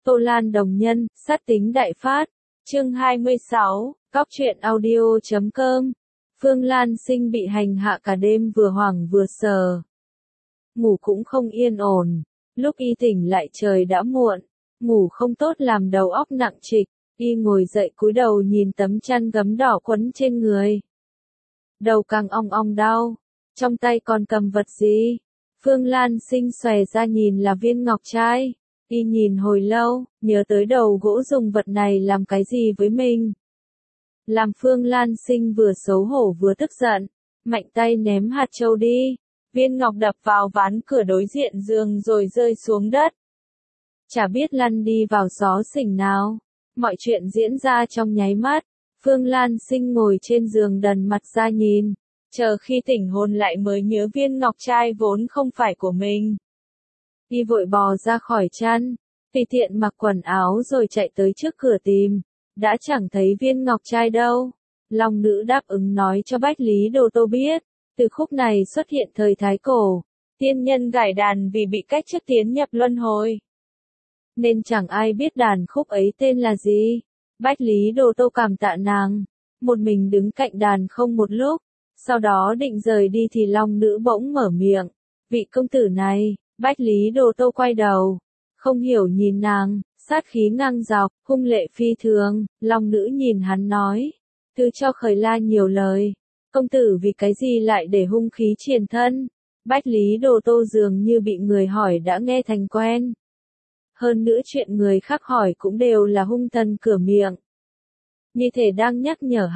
Tô Lan đồng nhân, sát tính đại phát. Chương 26, Cóc truyện audio.com. Phương Lan Sinh bị hành hạ cả đêm vừa hoảng vừa sợ. Ngủ cũng không yên ổn. Lúc y tỉnh lại trời đã muộn. Ngủ không tốt làm đầu óc nặng trịch. Y ngồi dậy cúi đầu nhìn tấm chăn gấm đỏ quấn trên người. Đầu càng ong ong đau. Trong tay còn cầm vật gì? Phương Lan Sinh xòe ra nhìn là viên ngọc trai. Y nhìn hồi lâu, nhớ tới đầu gỗ dùng vật này làm cái gì với mình. Làm Phương Lan Sinh vừa xấu hổ vừa tức giận, mạnh tay ném hạt châu đi. Viên ngọc đập vào ván cửa đối diện giường rồi rơi xuống đất. Chả biết lăn đi vào xó xỉnh nào. Mọi chuyện diễn ra trong nháy mắt. Phương Lan Sinh ngồi trên giường đần mặt ra nhìn. Chờ khi tỉnh hồn lại mới nhớ viên ngọc trai vốn không phải của mình. Y vội bò ra khỏi chăn, tùy tiện mặc quần áo rồi chạy tới trước cửa tìm. Đã chẳng thấy viên ngọc trai đâu. Long nữ đáp ứng nói cho Bách Lý Đồ Tô biết. Từ khúc này xuất hiện thời Thái Cổ. Tiên nhân gảy đàn vì bị cách chức tiến nhập luân hồi. Nên chẳng ai biết đàn khúc ấy tên là gì. Bách Lý Đồ Tô cảm tạ nàng. Một mình đứng cạnh đàn không một lúc. Sau đó định rời đi thì Long nữ bỗng mở miệng. Vị công tử này. Bách Lý Đồ Tô quay đầu. Không hiểu nhìn nàng. Sát khí ngang dọc, hung lệ phi thường. Long nữ nhìn hắn nói. Thứ cho Khởi La nhiều lời. Công tử vì cái gì lại để hung khí triền thân? Bách Lý Đồ Tô dường như bị người hỏi đã nghe thành quen. Hơn nữa chuyện người khác hỏi cũng đều là hung thần cửa miệng. Như thể đang nhắc nhở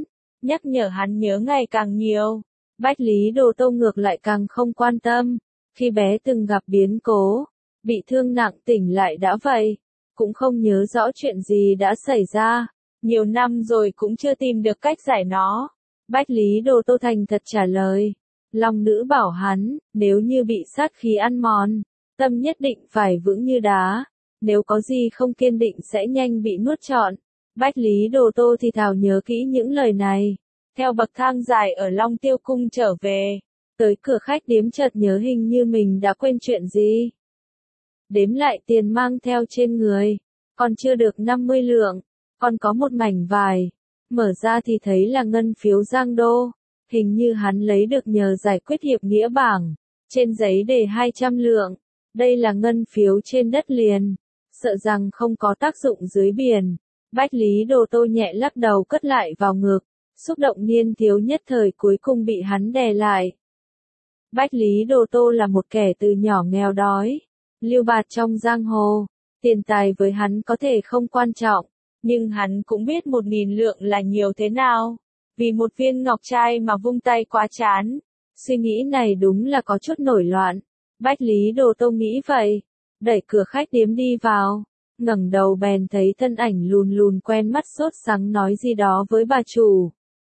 hắn nhớ ngày càng nhiều. Bách Lý Đồ Tô ngược lại càng không quan tâm. Khi bé từng gặp biến cố, bị thương nặng tỉnh lại đã vậy, cũng không nhớ rõ chuyện gì đã xảy ra. Nhiều năm rồi cũng chưa tìm được cách giải nó. Bách Lý Đồ Tô thành thật trả lời. Long nữ bảo hắn, nếu như bị sát khí ăn mòn, tâm nhất định phải vững như đá. Nếu có gì không kiên định sẽ nhanh bị nuốt trọn. Bách Lý Đồ Tô thì thào nhớ kỹ những lời này. Theo bậc thang dài ở Long Tiêu Cung trở về. Tới cửa khách điếm chợt nhớ hình như mình đã quên chuyện gì. Đếm lại tiền mang theo trên người. Còn chưa được 50 lượng. Còn có một mảnh vải. Mở ra thì thấy là ngân phiếu Giang Đô. Hình như hắn lấy được nhờ giải quyết hiệp nghĩa bảng. Trên giấy đề 200 lượng. Đây là ngân phiếu trên đất liền. Sợ rằng không có tác dụng dưới biển. Bách Lý Đồ Tô nhẹ lắc đầu cất lại vào ngực. Xúc động niên thiếu nhất thời cuối cùng bị hắn đè lại. Bách Lý Đồ Tô là một kẻ từ nhỏ nghèo đói. Lưu bạt trong giang hồ. Tiền tài với hắn có thể không quan trọng. Nhưng hắn cũng biết 1000 lượng là nhiều thế nào. Vì một viên ngọc trai mà vung tay quá chán. Suy nghĩ này đúng là có chút nổi loạn. Bách Lý Đồ Tô nghĩ vậy. Đẩy cửa khách điếm đi vào. Ngẩng đầu bèn thấy thân ảnh lùn lùn quen mắt sốt sắng nói gì đó với bà chủ.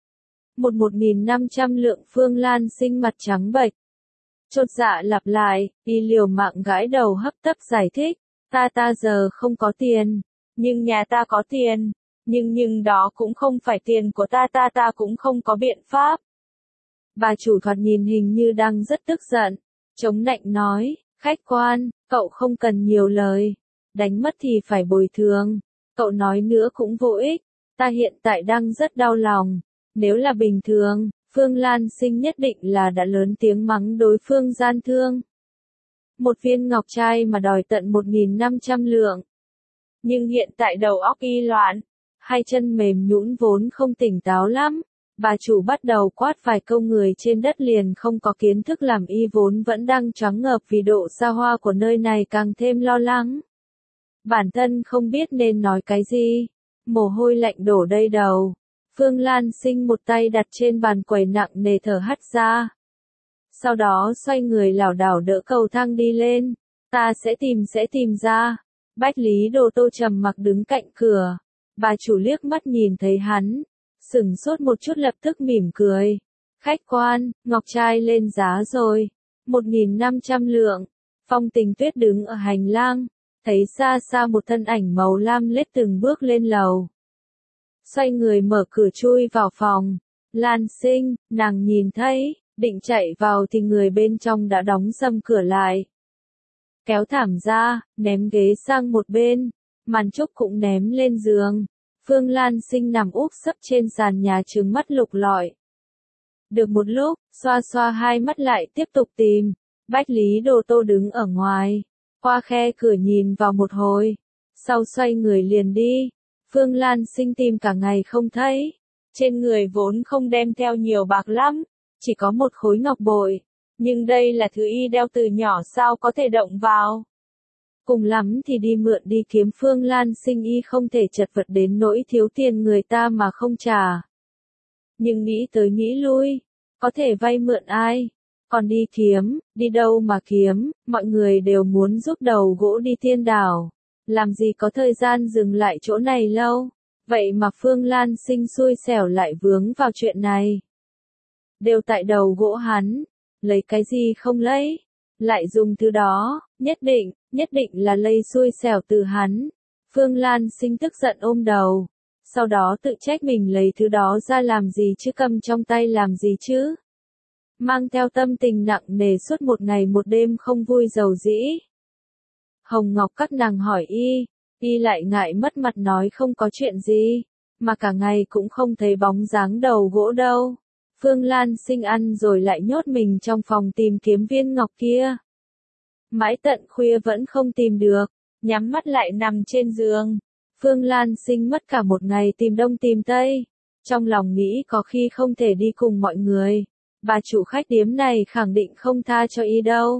1500 lượng. Phương Lan Sinh mặt trắng bệch. Chột dạ lặp lại, y liều mạng gãi đầu hấp tấp giải thích. Ta giờ không có tiền. Nhưng nhà ta có tiền. Nhưng đó cũng không phải tiền của ta cũng không có biện pháp. Bà chủ thoạt nhìn hình như đang rất tức giận. Chống nạnh nói, khách quan, cậu không cần nhiều lời. Đánh mất thì phải bồi thường. Cậu nói nữa cũng vô ích. Ta hiện tại đang rất đau lòng. Nếu là bình thường, Phương Lan Sinh nhất định là đã lớn tiếng mắng đối phương gian thương. Một viên ngọc trai mà đòi tận 1500 lượng. Nhưng hiện tại đầu óc y loạn. Hai chân mềm nhũn vốn không tỉnh táo lắm. Bà chủ bắt đầu quát vài câu người trên đất liền không có kiến thức làm y vốn vẫn đang choáng ngợp vì độ xa hoa của nơi này càng thêm lo lắng. Bản thân không biết nên nói cái gì. Mồ hôi lạnh đổ đầy đầu. Phương Lan Sinh một tay đặt trên bàn quầy nặng nề thở hắt ra. Sau đó xoay người lảo đảo đỡ cầu thang đi lên. Ta sẽ tìm ra. Bách Lý Đồ Tô trầm mặc đứng cạnh cửa. Bà chủ liếc mắt nhìn thấy hắn. Sửng sốt một chút lập tức mỉm cười. Khách quan, ngọc trai lên giá rồi. 1500 lượng. Phong Tình Tuyết đứng ở hành lang. Thấy xa xa một thân ảnh màu lam lết từng bước lên lầu. Xoay người mở cửa chui vào phòng. Lan Sinh, nàng nhìn thấy, định chạy vào thì người bên trong đã đóng sầm cửa lại. Kéo thảm ra, ném ghế sang một bên. màn trúc cũng ném lên giường. Phương Lan Sinh nằm úp sấp trên sàn nhà trừng mắt lục lọi. Được một lúc, xoa xoa hai mắt lại tiếp tục tìm. Bách Lý Đô Tô đứng ở ngoài, qua khe cửa nhìn vào một hồi, sau xoay người liền đi. Phương Lan Sinh tìm cả ngày không thấy. Trên người vốn không đem theo nhiều bạc lắm, chỉ có một khối ngọc bội. Nhưng đây là thứ y đeo từ nhỏ sao có thể động vào. Cùng lắm thì đi mượn đi kiếm. Phương Lan Sinh y không thể chật vật đến nỗi thiếu tiền người ta mà không trả. Nhưng nghĩ tới nghĩ lui, có thể vay mượn ai? Còn đi kiếm, đi đâu mà kiếm, mọi người đều muốn giúp đầu gỗ đi Tiên Đảo. Làm gì có thời gian dừng lại chỗ này lâu. Vậy mà Phương Lan Sinh xui xẻo lại vướng vào chuyện này. Đều tại đầu gỗ hắn, lấy cái gì không lấy, lại dùng thứ đó, nhất định là lây xui xẻo từ hắn. Phương Lan Sinh tức giận ôm đầu, sau đó tự trách mình lấy thứ đó ra làm gì chứ, cầm trong tay làm gì chứ. Mang theo tâm tình nặng nề suốt một ngày một đêm không vui giàu dĩ. Hồng Ngọc các nàng hỏi y lại ngại mất mặt nói không có chuyện gì, mà cả ngày cũng không thấy bóng dáng đầu gỗ đâu. Phương Lan Sinh ăn rồi lại nhốt mình trong phòng tìm kiếm viên ngọc kia. Mãi tận khuya vẫn không tìm được, nhắm mắt lại nằm trên giường. Phương Lan Sinh mất cả một ngày tìm đông tìm tây. Trong lòng nghĩ có khi không thể đi cùng mọi người. Bà chủ khách điếm này khẳng định không tha cho y đâu.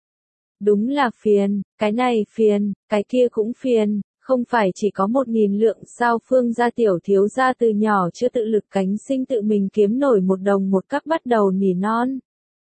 Đúng là phiền, cái này phiền, cái kia cũng phiền, không phải chỉ có 1.000 lượng sao. Phương gia tiểu thiếu gia từ nhỏ chưa tự lực cánh sinh tự mình kiếm nổi 1 đồng 1 cắp bắt đầu nỉ non.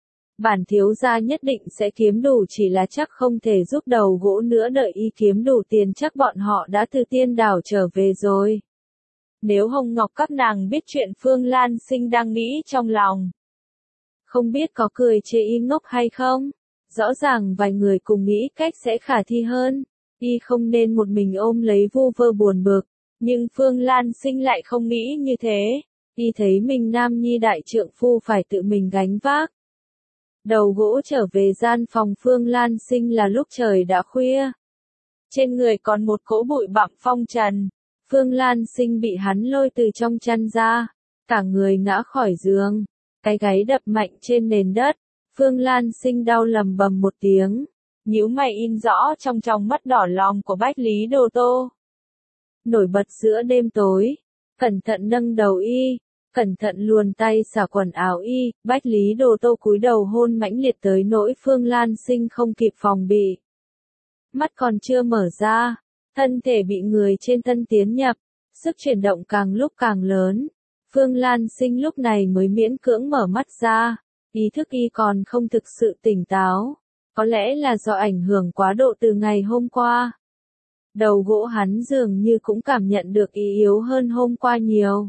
Bản thiếu gia nhất định sẽ kiếm đủ, chỉ là chắc không thể giúp đầu gỗ nữa, đợi y kiếm đủ tiền chắc bọn họ đã từ Tiên Đảo trở về rồi. Nếu Hồng Ngọc các nàng biết chuyện Phương Lan Sinh đang nghĩ trong lòng, không biết có cười chê y ngốc hay không? Rõ ràng vài người cùng nghĩ cách sẽ khả thi hơn. Y không nên một mình ôm lấy vu vơ buồn bực. Nhưng Phương Lan Sinh lại không nghĩ như thế. Y thấy mình nam nhi đại trượng phu phải tự mình gánh vác. Đầu gỗ trở về gian phòng Phương Lan Sinh là lúc trời đã khuya. Trên người còn một cỗ bụi bặm phong trần. Phương Lan Sinh bị hắn lôi từ trong chăn ra. Cả người ngã khỏi giường. Cái gáy đập mạnh trên nền đất. Phương Lan Sinh đau lầm bầm một tiếng. Nhíu mày in rõ trong mắt đỏ lòm của Bách Lý Đô Tô. Nổi bật giữa đêm tối. Cẩn thận nâng đầu y. Cẩn thận luồn tay xả quần áo y. Bách Lý Đô Tô cúi đầu hôn mãnh liệt tới nỗi Phương Lan Sinh không kịp phòng bị. Mắt còn chưa mở ra. Thân thể bị người trên thân tiến nhập. Sức chuyển động càng lúc càng lớn. Phương Lan Sinh lúc này mới miễn cưỡng mở mắt ra. Ý thức y còn không thực sự tỉnh táo. Có lẽ là do ảnh hưởng quá độ từ ngày hôm qua. Đầu gỗ hắn dường như cũng cảm nhận được y yếu hơn hôm qua nhiều.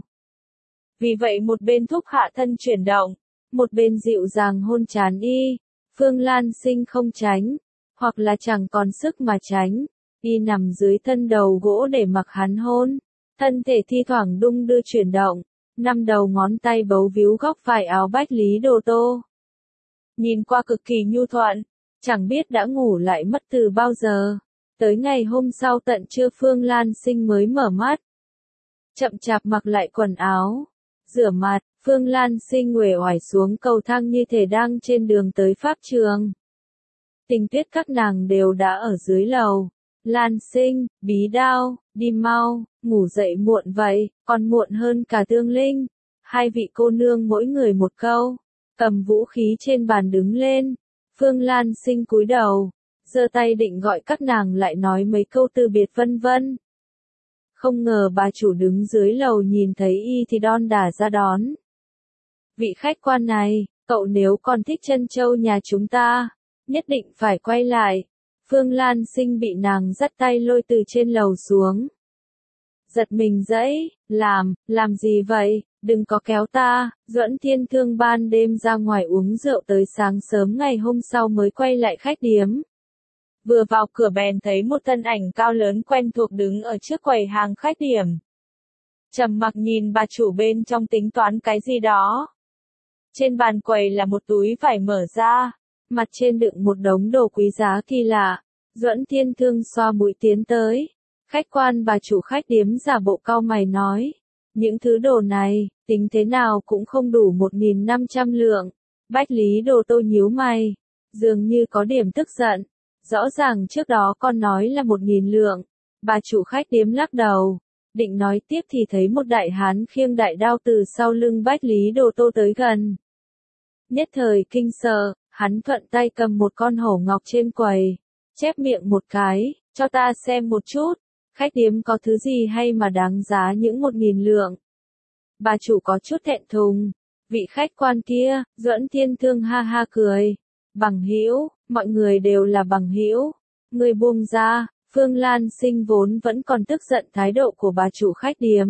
Vì vậy một bên thúc hạ thân chuyển động, một bên dịu dàng hôn trán y. Phương Lan Sinh không tránh, hoặc là chẳng còn sức mà tránh. Y nằm dưới thân đầu gỗ để mặc hắn hôn. Thân thể thi thoảng đung đưa chuyển động. 5 đầu ngón tay bấu víu góc vải áo Bách Lý Đô Tô. Nhìn qua cực kỳ nhu thuận, chẳng biết đã ngủ lại mất từ bao giờ. Tới ngày hôm sau tận trưa Phương Lan Sinh mới mở mắt. Chậm chạp mặc lại quần áo, rửa mặt, Phương Lan Sinh uể oải xuống cầu thang như thể đang trên đường tới pháp trường. Tình Tuyết các nàng đều đã ở dưới lầu. Lan Sinh, Bí Đao, đi mau, ngủ dậy muộn vậy, còn muộn hơn cả Tương Linh. Hai vị cô nương mỗi người một câu, cầm vũ khí trên bàn đứng lên. Phương Lan Sinh cúi đầu, giơ tay định gọi các nàng lại nói mấy câu từ biệt vân vân. Không ngờ bà chủ đứng dưới lầu nhìn thấy y thì đon đả ra đón. Vị khách quan này, cậu nếu còn thích trân châu nhà chúng ta, nhất định phải quay lại. Phương Lan Sinh bị nàng dắt tay lôi từ trên lầu xuống. Giật mình dẫy, làm gì vậy, đừng có kéo ta. Duẫn Thiên Thương ban đêm ra ngoài uống rượu tới sáng sớm ngày hôm sau mới quay lại khách điếm. Vừa vào cửa bèn thấy một thân ảnh cao lớn quen thuộc đứng ở trước quầy hàng khách điểm. Trầm mặc nhìn bà chủ bên trong tính toán cái gì đó. Trên bàn quầy là một túi vải mở ra, mặt trên đựng một đống đồ quý giá kỳ lạ. Duẫn Thiên Thương xoa mũi tiến tới. Khách quan bà chủ khách điếm giả bộ cau mày nói. Những thứ đồ này, tính thế nào cũng không đủ 1.500 lượng. Bách Lý Đồ Tô nhíu mày, dường như có điểm tức giận. Rõ ràng trước đó con nói là 1.000 lượng. Bà chủ khách điếm lắc đầu. Định nói tiếp thì thấy một đại hán khiêng đại đao từ sau lưng Bách Lý Đồ Tô tới gần. Nhất thời kinh sợ, hắn thuận tay cầm một con hổ ngọc trên quầy. Chép miệng một cái, cho ta xem một chút. Khách điếm có thứ gì hay mà đáng giá những 1.000 lượng. Bà chủ có chút thẹn thùng. Vị khách quan kia, Duẫn Thiên Thương ha ha cười. Bằng hữu, mọi người đều là bằng hữu. Người buông ra. Phương Lan Sinh vốn vẫn còn tức giận thái độ của bà chủ khách điếm.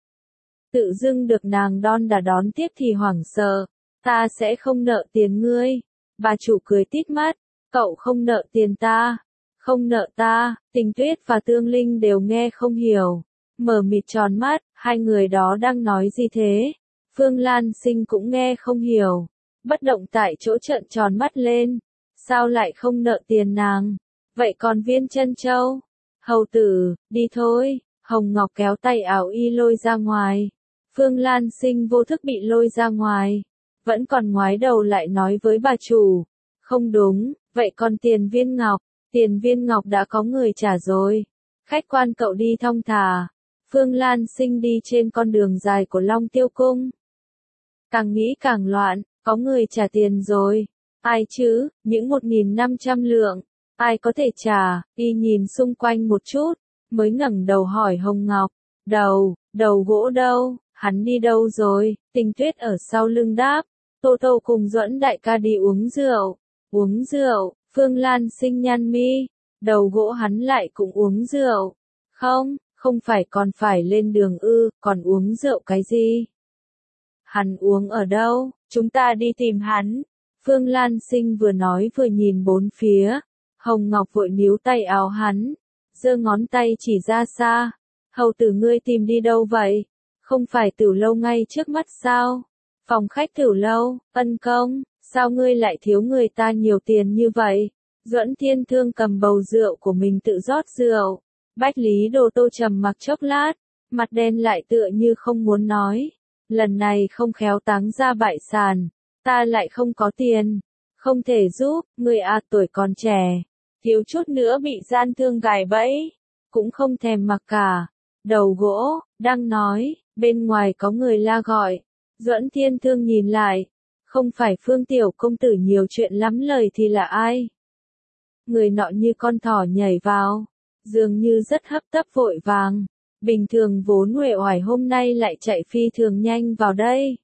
Tự dưng được nàng đon đả đón tiếp thì hoảng sợ. Ta sẽ không nợ tiền ngươi. Bà chủ cười tít mắt. Cậu không nợ tiền ta. Không nợ ta. Tình Tuyết và Tương Linh đều nghe không hiểu. Mở mịt tròn mắt, hai người đó đang nói gì thế? Phương Lan Sinh cũng nghe không hiểu. Bất động tại chỗ trợn tròn mắt lên. Sao lại không nợ tiền nàng? Vậy còn Viên Chân Châu? Hầu tử, đi thôi. Hồng Ngọc kéo tay áo y lôi ra ngoài. Phương Lan Sinh vô thức bị lôi ra ngoài. Vẫn còn ngoái đầu lại nói với bà chủ. Không đúng, vậy còn tiền Viên Ngọc? Tiền Viên Ngọc đã có người trả rồi. Khách quan cậu đi thong thả. Phương Lan Sinh đi trên con đường dài của Long Tiêu Cung. Càng nghĩ càng loạn, có người trả tiền rồi. Ai chứ, những 1.500 lượng. Ai có thể trả, y nhìn xung quanh một chút, mới ngẩng đầu hỏi Hồng Ngọc. Đầu gỗ đâu, hắn đi đâu rồi? Tình Tuyết ở sau lưng đáp. Tô Tô cùng Duẫn đại ca đi uống rượu. Uống rượu, Phương Lan Sinh nhăn mi. Đầu gỗ hắn lại cũng uống rượu. Không phải còn phải lên đường ư, còn uống rượu cái gì? Hắn uống ở đâu, chúng ta đi tìm hắn. Phương Lan Sinh vừa nói vừa nhìn bốn phía. Hồng Ngọc vội níu tay áo hắn, giơ ngón tay chỉ ra xa. Hầu tử ngươi tìm đi đâu vậy? Không phải Tửu Lâu ngay trước mắt sao? Phòng khách Tửu Lâu, Ân Công, sao ngươi lại thiếu người ta nhiều tiền như vậy? Duẫn Thiên Thương cầm bầu rượu của mình tự rót rượu. Bách Lý Đồ Tô trầm mặc chốc lát, mặt đen lại tựa như không muốn nói. Lần này không khéo táng ra bại sản, ta lại không có tiền, không thể giúp, người tuổi còn trẻ, thiếu chút nữa bị gian thương gài bẫy, cũng không thèm mặc cả. Đầu gỗ, đang nói, bên ngoài có người la gọi. Duẫn Thiên Thương nhìn lại, không phải Phương Tiểu công tử nhiều chuyện lắm lời thì là ai? Người nọ như con thỏ nhảy vào, dường như rất hấp tấp vội vàng. Bình thường vốn uể oải hôm nay lại chạy phi thường nhanh vào đây.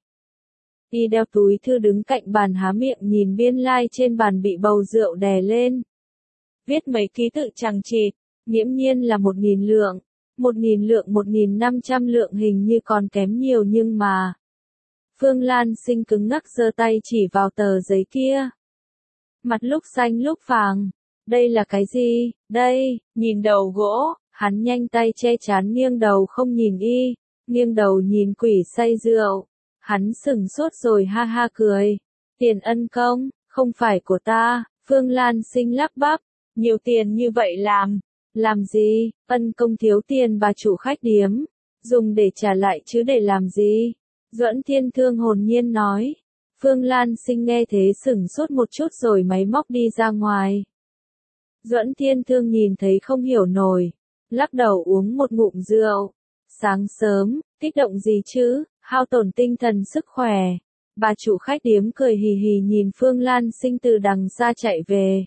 Y đeo túi thư đứng cạnh bàn há miệng nhìn biên lai trên bàn bị bầu rượu đè lên. Viết mấy ký tự chằng chịt, nghiễm nhiên là 1.000 lượng. 1.000 lượng 1.500 lượng hình như còn kém nhiều nhưng mà. Phương Lan Sinh cứng ngắc giơ tay chỉ vào tờ giấy kia. Mặt lúc xanh lúc vàng. Đây là cái gì? Đây, nhìn đầu gỗ. Hắn nhanh tay che chắn nghiêng đầu không nhìn y, nghiêng đầu nhìn quỷ say rượu. Hắn sững sốt rồi ha ha cười. Tiền Ân Công, không phải của ta. Phương Lan Sinh lắp bắp. Nhiều tiền như vậy làm gì? Ân Công thiếu tiền bà chủ khách điếm. Dùng để trả lại chứ để làm gì? Duẫn Thiên Thương hồn nhiên nói. Phương Lan Sinh nghe thế sững sốt một chút rồi máy móc đi ra ngoài. Duẫn Thiên Thương nhìn thấy không hiểu nổi. Lắc đầu uống một ngụm rượu. Sáng sớm, kích động gì chứ, hao tổn tinh thần sức khỏe. Bà chủ khách điếm cười hì hì nhìn Phương Lan Sinh từ đằng xa chạy về.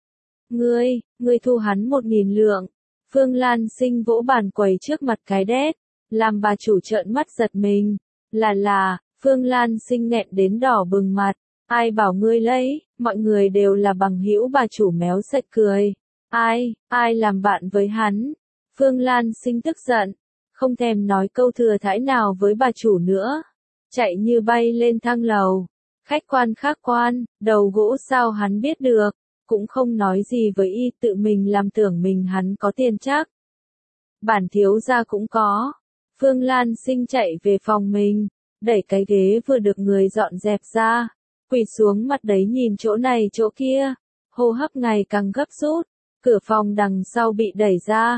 Ngươi thu hắn 1.000 lượng. Phương Lan Sinh vỗ bàn quầy trước mặt cái đét, làm bà chủ trợn mắt giật mình. Phương Lan Sinh nghẹn đến đỏ bừng mặt. Ai bảo ngươi lấy, mọi người đều là bằng hữu bà chủ méo sạch cười. Ai làm bạn với hắn? Phương Lan Sinh tức giận, không thèm nói câu thừa thãi nào với bà chủ nữa. Chạy như bay lên thang lầu. Khách quan khác quan, đầu gỗ sao hắn biết được, cũng không nói gì với y, tự mình làm tưởng mình hắn có tiền chắc. Bản thiếu gia cũng có. Phương Lan Sinh chạy về phòng mình, đẩy cái ghế vừa được người dọn dẹp ra, quỳ xuống mặt đấy nhìn chỗ này chỗ kia, hô hấp ngày càng gấp rút. Cửa phòng đằng sau bị đẩy ra.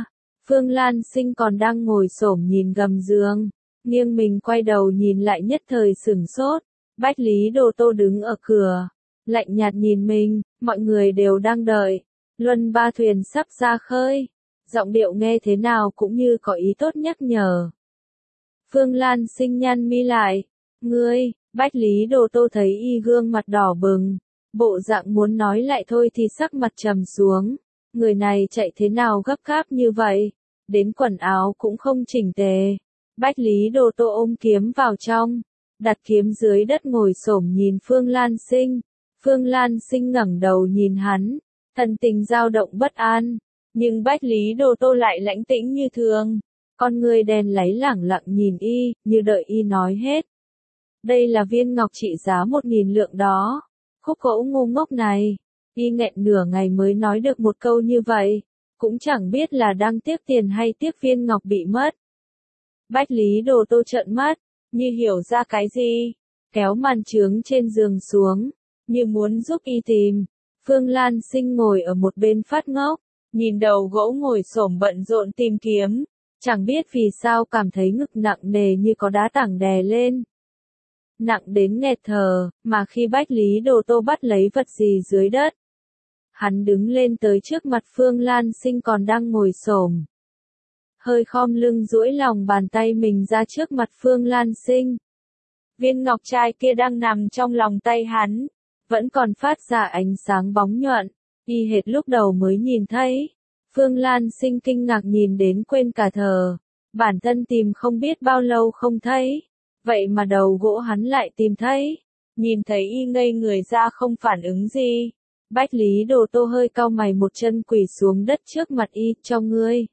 Phương Lan Sinh còn đang ngồi xổm nhìn gầm giường, nghiêng mình quay đầu nhìn lại nhất thời sửng sốt. Bách Lý Đô Tô đứng ở cửa, lạnh nhạt nhìn mình, mọi người đều đang đợi. Luân ba thuyền sắp ra khơi, giọng điệu nghe thế nào cũng như có ý tốt nhắc nhở. Phương Lan Sinh nhăn mi lại, ngươi, Bách Lý Đô Tô thấy y gương mặt đỏ bừng, bộ dạng muốn nói lại thôi thì sắc mặt trầm xuống. Người này chạy thế nào gấp gáp như vậy, đến quần áo cũng không chỉnh tề. Bách Lý Đô Tô ôm kiếm vào trong, đặt kiếm dưới đất ngồi xổm nhìn Phương Lan Sinh. Phương Lan Sinh ngẩng đầu nhìn hắn, thần tình dao động bất an, nhưng Bách Lý Đô Tô lại lãnh tĩnh như thường, con người đen láy lẳng lặng nhìn y, như đợi y nói hết. Đây là viên ngọc trị giá 1.000 lượng đó. Khúc gỗ ngu ngốc này, y nghẹn nửa ngày mới nói được một câu như vậy, cũng chẳng biết là đang tiếc tiền hay tiếc viên ngọc bị mất. Bách Lý Đô Tô trợn mắt, như hiểu ra cái gì, kéo màn trướng trên giường xuống, như muốn giúp y tìm. Phương Lan Sinh ngồi ở một bên phát ngốc, nhìn đầu gỗ ngồi xổm bận rộn tìm kiếm, chẳng biết vì sao cảm thấy ngực nặng nề như có đá tảng đè lên. Nặng đến nghẹt thở, mà khi Bách Lý Đô Tô bắt lấy vật gì dưới đất, hắn đứng lên tới trước mặt Phương Lan Sinh còn đang ngồi xổm, hơi khom lưng duỗi lòng bàn tay mình ra trước mặt Phương Lan Sinh. Viên ngọc trai kia đang nằm trong lòng tay hắn, vẫn còn phát ra ánh sáng bóng nhuận, y hệt lúc đầu mới nhìn thấy. Phương Lan Sinh kinh ngạc nhìn đến quên cả thở, bản thân tìm không biết bao lâu không thấy, vậy mà đầu gỗ hắn lại tìm thấy. Nhìn thấy y ngây người ra không phản ứng gì, Bách Lý Đô Tô hơi cau mày một chân quỳ xuống đất trước mặt y, cho ngươi.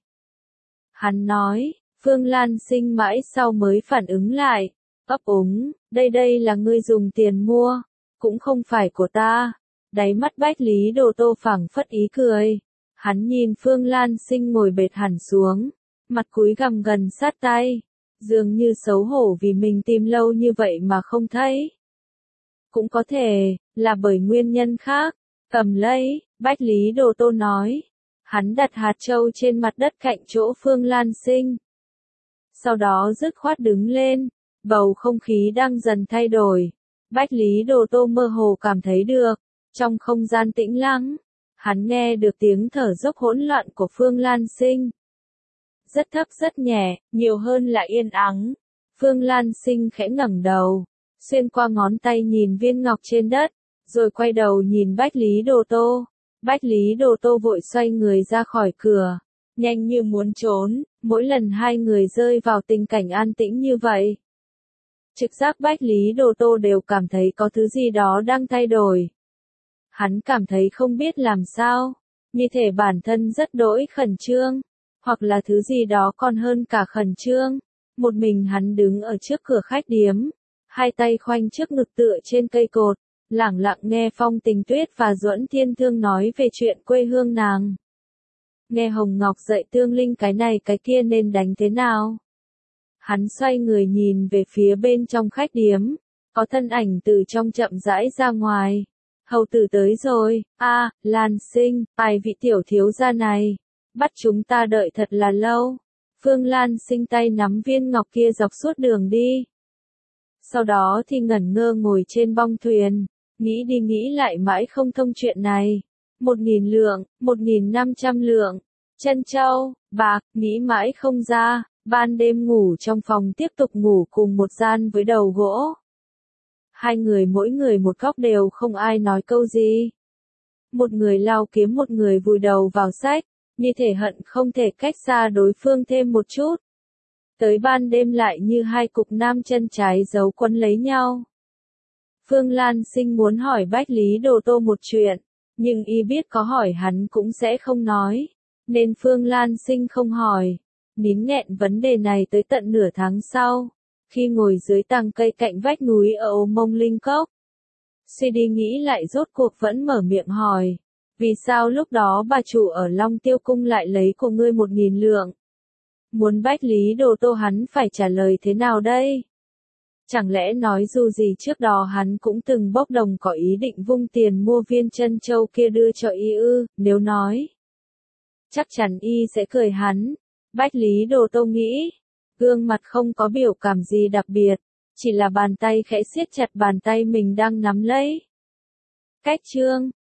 Hắn nói, Phương Lan Sinh mãi sau mới phản ứng lại, ấp úng, đây là ngươi dùng tiền mua, cũng không phải của ta. Đáy mắt Bách Lý Đô Tô phảng phất ý cười, hắn nhìn Phương Lan Sinh ngồi bệt hẳn xuống, mặt cúi gằm gần sát tay, dường như xấu hổ vì mình tìm lâu như vậy mà không thấy. Cũng có thể, là bởi nguyên nhân khác. Cầm lấy, Bách Lý Đô Tô nói. Hắn đặt hạt châu trên mặt đất cạnh chỗ Phương Lan Sinh. Sau đó dứt khoát đứng lên, bầu không khí đang dần thay đổi. Bách Lý Đô Tô mơ hồ cảm thấy được, trong không gian tĩnh lặng, hắn nghe được tiếng thở dốc hỗn loạn của Phương Lan Sinh. Rất thấp rất nhẹ, nhiều hơn là yên ắng. Phương Lan Sinh khẽ ngẩng đầu, xuyên qua ngón tay nhìn viên ngọc trên đất, rồi quay đầu nhìn Bách Lý Đô Tô. Bách Lý Đô Tô vội xoay người ra khỏi cửa, nhanh như muốn trốn, mỗi lần hai người rơi vào tình cảnh an tĩnh như vậy. Trực giác Bách Lý Đô Tô đều cảm thấy có thứ gì đó đang thay đổi. Hắn cảm thấy không biết làm sao, như thể bản thân rất đỗi khẩn trương, hoặc là thứ gì đó còn hơn cả khẩn trương. Một mình hắn đứng ở trước cửa khách điếm, hai tay khoanh trước ngực tựa trên cây cột, lẳng lặng nghe Phong Tình Tuyết và Duẫn Thiên Thương nói về chuyện quê hương nàng. Nghe Hồng Ngọc dạy Tương Linh cái này cái kia nên đánh thế nào. Hắn xoay người nhìn về phía bên trong khách điếm, có thân ảnh từ trong chậm rãi ra ngoài. Hầu tử tới rồi, Lan Sinh, ai vị tiểu thiếu gia này, bắt chúng ta đợi thật là lâu. Phương Lan Sinh tay nắm viên ngọc kia dọc suốt đường đi. Sau đó thì ngẩn ngơ ngồi trên bong thuyền, nghĩ đi nghĩ lại mãi không thông chuyện này. 1.000 lượng, 1.500 lượng, trân châu, bạc, nghĩ mãi không ra, ban đêm ngủ trong phòng tiếp tục ngủ cùng một gian với đầu gỗ. Hai người mỗi người một góc đều không ai nói câu gì. Một người lao kiếm một người vùi đầu vào sách, như thể hận không thể cách xa đối phương thêm một chút. Tới ban đêm lại như hai cục nam chân trái giấu quấn lấy nhau. Phương Lan Sinh muốn hỏi Bách Lý Đô Tô một chuyện, nhưng y biết có hỏi hắn cũng sẽ không nói, nên Phương Lan Sinh không hỏi, nín nghẹn vấn đề này tới tận nửa tháng sau, khi ngồi dưới tàng cây cạnh vách núi ở Ô Mông Linh Cốc. Suy đi nghĩ lại rốt cuộc vẫn mở miệng hỏi, vì sao lúc đó bà chủ ở Long Tiêu Cung lại lấy của ngươi 1.000 lượng? Muốn Bách Lý Đô Tô hắn phải trả lời thế nào đây? Chẳng lẽ nói dù gì trước đó hắn cũng từng bốc đồng có ý định vung tiền mua viên chân châu kia đưa cho y ư, nếu nói. Chắc chắn y sẽ cười hắn, Bách Lý Đồ Tô nghĩ, gương mặt không có biểu cảm gì đặc biệt, chỉ là bàn tay khẽ siết chặt bàn tay mình đang nắm lấy. Cách chương